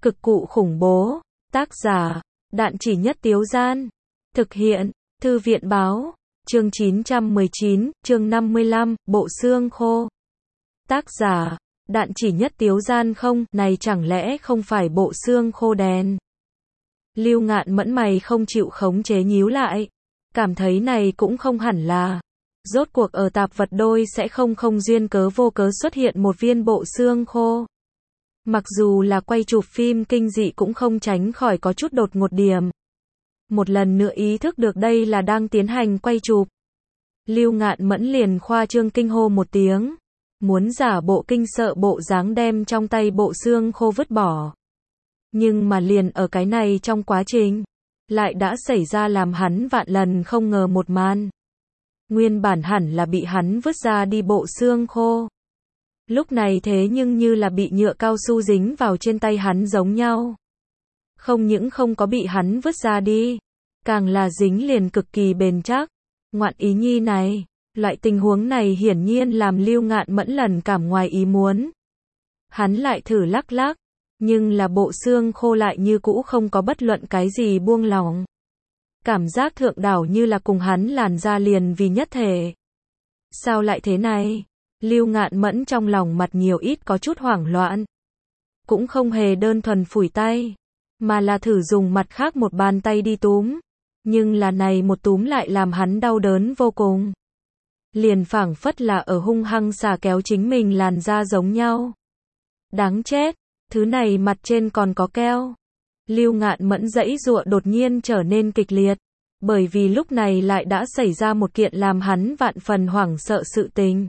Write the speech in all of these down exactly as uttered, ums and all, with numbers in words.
Cực cụ khủng bố. Tác giả, Đạn Chỉ Nhất Tiếu Gian. Thực hiện, Thư viện báo. Chương chín trăm mười chín, chương năm mươi lăm, bộ xương khô. Tác giả, Đạn Chỉ Nhất Tiếu Gian. Không, này chẳng lẽ không phải bộ xương khô đen? Lưu Ngạn Mẫn mày không chịu khống chế nhíu lại. Cảm thấy này cũng không hẳn là. Rốt cuộc ở tạp vật đôi sẽ không không duyên cớ vô cớ xuất hiện một viên bộ xương khô. Mặc dù là quay chụp phim kinh dị cũng không tránh khỏi có chút đột ngột điểm. Một lần nữa ý thức được đây là đang tiến hành quay chụp. Lưu Ngạn Mẫn liền khoa trương kinh hô một tiếng. Muốn giả bộ kinh sợ bộ dáng đem trong tay bộ xương khô vứt bỏ. Nhưng mà liền ở cái này trong quá trình, lại đã xảy ra làm hắn vạn lần không ngờ một màn. Nguyên bản hẳn là bị hắn vứt ra đi bộ xương khô. Lúc này thế nhưng như là bị nhựa cao su dính vào trên tay hắn giống nhau. Không những không có bị hắn vứt ra đi, càng là dính liền cực kỳ bền chắc. Ngoạn ý nhi này, loại tình huống này hiển nhiên làm Lưu Ngạn Mẫn lần cảm ngoài ý muốn. Hắn lại thử lắc lắc, nhưng là bộ xương khô lại như cũ không có bất luận cái gì buông lỏng. Cảm giác thượng đảo như là cùng hắn làn ra liền vì nhất thể. Sao lại thế này? Lưu Ngạn Mẫn trong lòng mặt nhiều ít có chút hoảng loạn. Cũng không hề đơn thuần phủi tay, mà là thử dùng mặt khác một bàn tay đi túm. Nhưng là này một túm lại làm hắn đau đớn vô cùng. Liền phảng phất là ở hung hăng xả kéo chính mình làn da giống nhau. Đáng chết, thứ này mặt trên còn có keo. Lưu Ngạn Mẫn giãy giụa đột nhiên trở nên kịch liệt, bởi vì lúc này lại đã xảy ra một kiện làm hắn vạn phần hoảng sợ sự tình.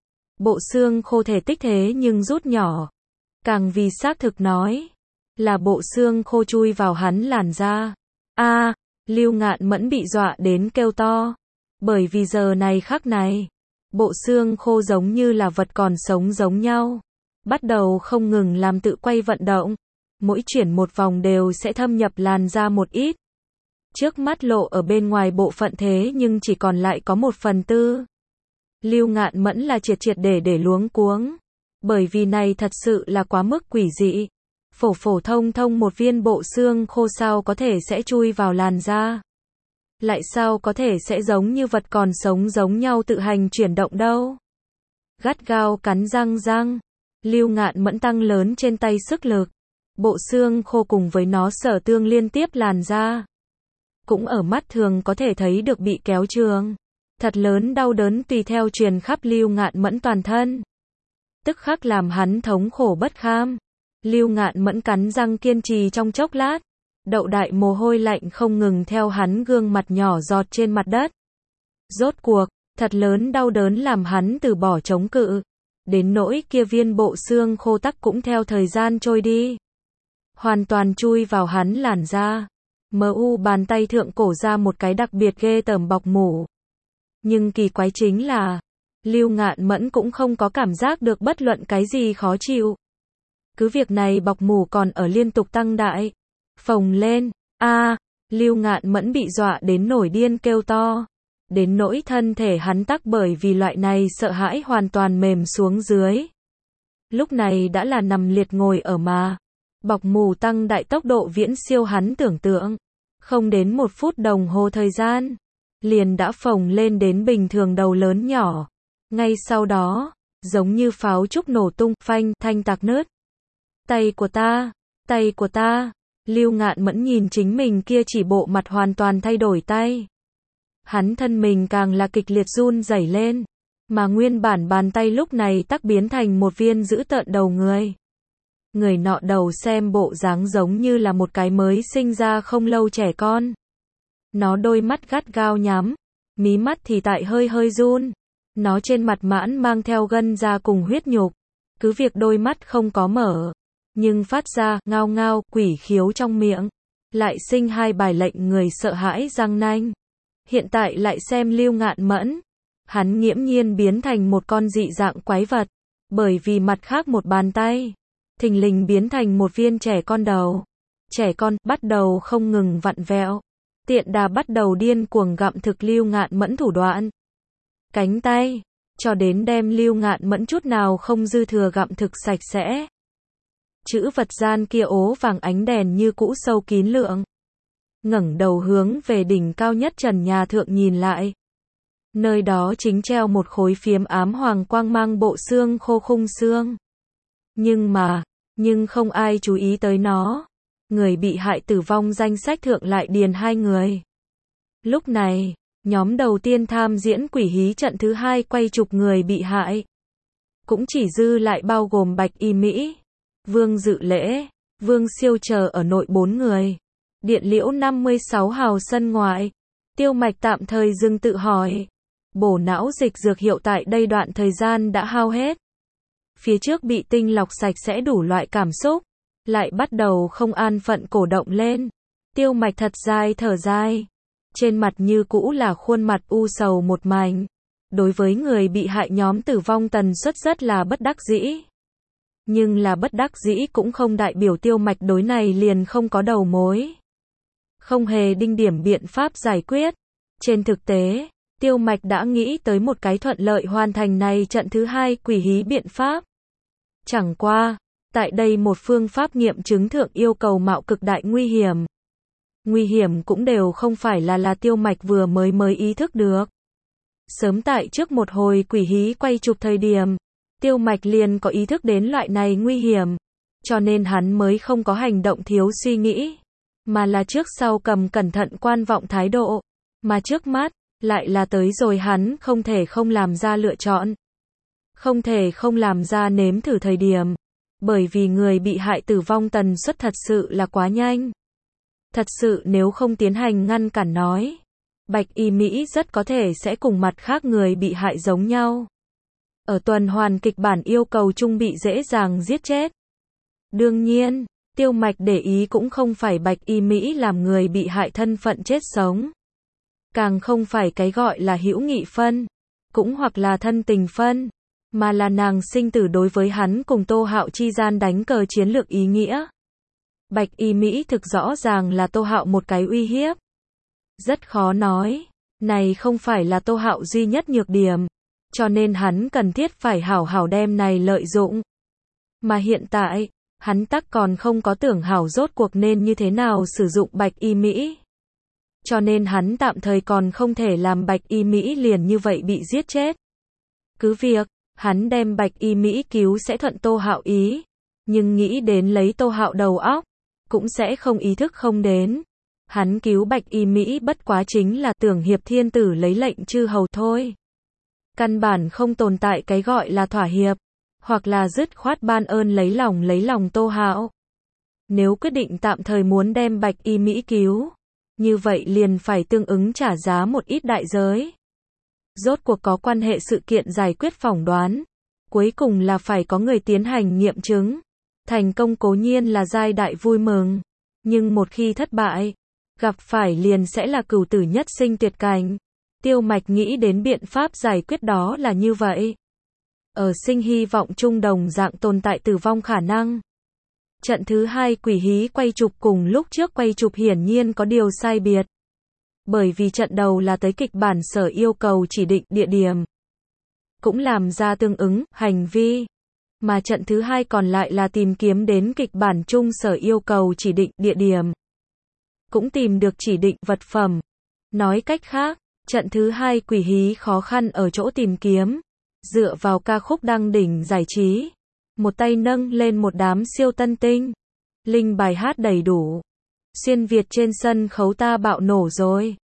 Bộ xương khô thể tích thế nhưng rút nhỏ, càng vì xác thực nói, là bộ xương khô chui vào hắn làn da. A, Lưu Ngạn Mẫn bị dọa đến kêu to, bởi vì giờ này khắc này, bộ xương khô giống như là vật còn sống giống nhau, bắt đầu không ngừng làm tự quay vận động. Mỗi chuyển một vòng đều sẽ thâm nhập làn da một ít. Trước mắt lộ ở bên ngoài bộ phận thế nhưng chỉ còn lại có một phần tư. Lưu Ngạn Mẫn là triệt triệt để để luống cuống. Bởi vì này thật sự là quá mức quỷ dị. Phổ phổ thông thông một viên bộ xương khô sao có thể sẽ chui vào làn da. Lại sao có thể sẽ giống như vật còn sống giống nhau tự hành chuyển động đâu. Gắt gao cắn răng răng. Lưu Ngạn Mẫn tăng lớn trên tay sức lực. Bộ xương khô cùng với nó sở tương liên tiếp làn da. Cũng ở mắt thường có thể thấy được bị kéo trường. Thật lớn đau đớn tùy theo truyền khắp Lưu Ngạn Mẫn toàn thân. Tức khắc làm hắn thống khổ bất kham. Lưu Ngạn Mẫn cắn răng kiên trì trong chốc lát. Đậu đại mồ hôi lạnh không ngừng theo hắn gương mặt nhỏ giọt trên mặt đất. Rốt cuộc, thật lớn đau đớn làm hắn từ bỏ chống cự. Đến nỗi kia viên bộ xương khô tắc cũng theo thời gian trôi đi. Hoàn toàn chui vào hắn làn da. Mờ u bàn tay thượng cổ ra một cái đặc biệt ghê tởm bọc mủ. Nhưng kỳ quái chính là, Lưu Ngạn Mẫn cũng không có cảm giác được bất luận cái gì khó chịu. Cứ việc này bọc mủ còn ở liên tục tăng đại. Phồng lên, a, Lưu Ngạn Mẫn bị dọa đến nổi điên kêu to. Đến nỗi thân thể hắn tắc bởi vì loại này sợ hãi hoàn toàn mềm xuống dưới. Lúc này đã là nằm liệt ngồi ở mà. Bọc mù tăng đại tốc độ viễn siêu hắn tưởng tượng. Không đến một phút đồng hồ thời gian, liền đã phồng lên đến bình thường đầu lớn nhỏ. Ngay sau đó, giống như pháo trúc nổ tung, phanh, thanh tạc nứt. Tay của ta, tay của ta. Lưu Ngạn Mẫn nhìn chính mình kia chỉ bộ mặt hoàn toàn thay đổi tay. Hắn thân mình càng là kịch liệt run rẩy lên, mà nguyên bản bàn tay lúc này tắc biến thành một viên dữ tợn đầu người. Người nọ đầu xem bộ dáng giống như là một cái mới sinh ra không lâu trẻ con. Nó đôi mắt gắt gao nhắm, mí mắt thì tại hơi hơi run. Nó trên mặt mãn mang theo gân da cùng huyết nhục. Cứ việc đôi mắt không có mở, nhưng phát ra ngao ngao quỷ khiếu trong miệng. Lại sinh hai bài lệnh người sợ hãi răng nanh. Hiện tại lại xem Lưu Ngạn Mẫn. Hắn nghiễm nhiên biến thành một con dị dạng quái vật. Bởi vì mặt khác một bàn tay, thình lình biến thành một viên trẻ con đầu. Trẻ con bắt đầu không ngừng vặn vẹo. Tiện đà bắt đầu điên cuồng gặm thực Lưu Ngạn Mẫn thủ đoạn. Cánh tay, cho đến đem Lưu Ngạn Mẫn chút nào không dư thừa gặm thực sạch sẽ. chữ vật gian kia ố vàng ánh đèn như cũ sâu kín lượng. Ngẩng đầu hướng về đỉnh cao nhất trần nhà thượng nhìn lại. Nơi đó chính treo một khối phiếm ám hoàng quang mang bộ xương khô khung xương. Nhưng mà, nhưng không ai chú ý tới nó. Người bị hại tử vong danh sách thượng lại điền hai người. Lúc này, nhóm đầu tiên tham diễn quỷ hí trận thứ hai quay chụp người bị hại. Cũng chỉ dư lại bao gồm Bạch Y Mỹ, Vương Dự Lễ, Vương Siêu chờ ở nội bốn người. Điện Liễu năm mươi sáu hào sân ngoại. Tiêu Mạch tạm thời dừng tự hỏi. Bổ não dịch dược hiệu tại đây đoạn thời gian đã hao hết. Phía trước bị tinh lọc sạch sẽ đủ loại cảm xúc. Lại bắt đầu không an phận cổ động lên. Tiêu Mạch thật dài thở dài. Trên mặt như cũ là khuôn mặt u sầu một mảnh. Đối với người bị hại nhóm tử vong tần suất rất là bất đắc dĩ. Nhưng là bất đắc dĩ cũng không đại biểu Tiêu Mạch đối này liền không có đầu mối. Không hề đinh điểm biện pháp giải quyết. Trên thực tế, Tiêu Mạch đã nghĩ tới một cái thuận lợi hoàn thành này trận thứ hai quỷ hí biện pháp. Chẳng qua, tại đây một phương pháp nghiệm chứng thượng yêu cầu mạo cực đại nguy hiểm. Nguy hiểm cũng đều không phải là là Tiêu Mạch vừa mới mới ý thức được. Sớm tại trước một hồi quỷ hí quay chụp thời điểm, Tiêu Mạch liền có ý thức đến loại này nguy hiểm, cho nên hắn mới không có hành động thiếu suy nghĩ, mà là trước sau cầm cẩn thận quan vọng thái độ, mà trước mắt, lại là tới rồi hắn không thể không làm ra lựa chọn. Không thể không làm ra nếm thử thời điểm, bởi vì người bị hại tử vong tần suất thật sự là quá nhanh. Thật sự nếu không tiến hành ngăn cản nói, Bạch Y Mỹ rất có thể sẽ cùng mặt khác người bị hại giống nhau. Ở tuần hoàn kịch bản yêu cầu chung bị dễ dàng giết chết. Đương nhiên, Tiêu Mạch để ý cũng không phải Bạch Y Mỹ làm người bị hại thân phận chết sống. Càng không phải cái gọi là hữu nghị phân, cũng hoặc là thân tình phân, mà là nàng sinh tử đối với hắn cùng Tô Hạo chi gian đánh cờ chiến lược ý nghĩa. Bạch Y Mỹ thực rõ ràng là Tô Hạo một cái uy hiếp. Rất khó nói, này không phải là Tô Hạo duy nhất nhược điểm, cho nên hắn cần thiết phải hảo hảo đem này lợi dụng. Mà hiện tại, hắn tắc còn không có tưởng hảo rốt cuộc nên như thế nào sử dụng Bạch Y Mỹ. Cho nên hắn tạm thời còn không thể làm Bạch Y Mỹ liền như vậy bị giết chết. Cứ việc, hắn đem Bạch Y Mỹ cứu sẽ thuận Tô Hạo ý, nhưng nghĩ đến lấy Tô Hạo đầu óc, cũng sẽ không ý thức không đến. Hắn cứu Bạch Y Mỹ bất quá chính là tưởng hiệp thiên tử lấy lệnh chư hầu thôi. Căn bản không tồn tại cái gọi là thỏa hiệp, hoặc là dứt khoát ban ơn lấy lòng lấy lòng Tô Hạo. Nếu quyết định tạm thời muốn đem Bạch Y Mỹ cứu, như vậy liền phải tương ứng trả giá một ít đại giới. Rốt cuộc có quan hệ sự kiện giải quyết phỏng đoán, cuối cùng là phải có người tiến hành nghiệm chứng. Thành công cố nhiên là giai đại vui mừng, nhưng một khi thất bại, gặp phải liền sẽ là cửu tử nhất sinh tuyệt cảnh. Tiêu Mạch nghĩ đến biện pháp giải quyết đó là như vậy. Ở sinh hy vọng chung đồng dạng tồn tại tử vong khả năng. Trận thứ hai quỷ hí quay chụp cùng lúc trước quay chụp hiển nhiên có điều sai biệt. Bởi vì trận đầu là tới kịch bản sở yêu cầu chỉ định địa điểm, cũng làm ra tương ứng hành vi. Mà trận thứ hai còn lại là tìm kiếm đến kịch bản chung sở yêu cầu chỉ định địa điểm, cũng tìm được chỉ định vật phẩm. Nói cách khác, trận thứ hai quỷ hí khó khăn ở chỗ tìm kiếm, dựa vào ca khúc đăng đỉnh giải trí, một tay nâng lên một đám siêu tân tinh, linh bài hát đầy đủ, xuyên Việt trên sân khấu ta bạo nổ rồi.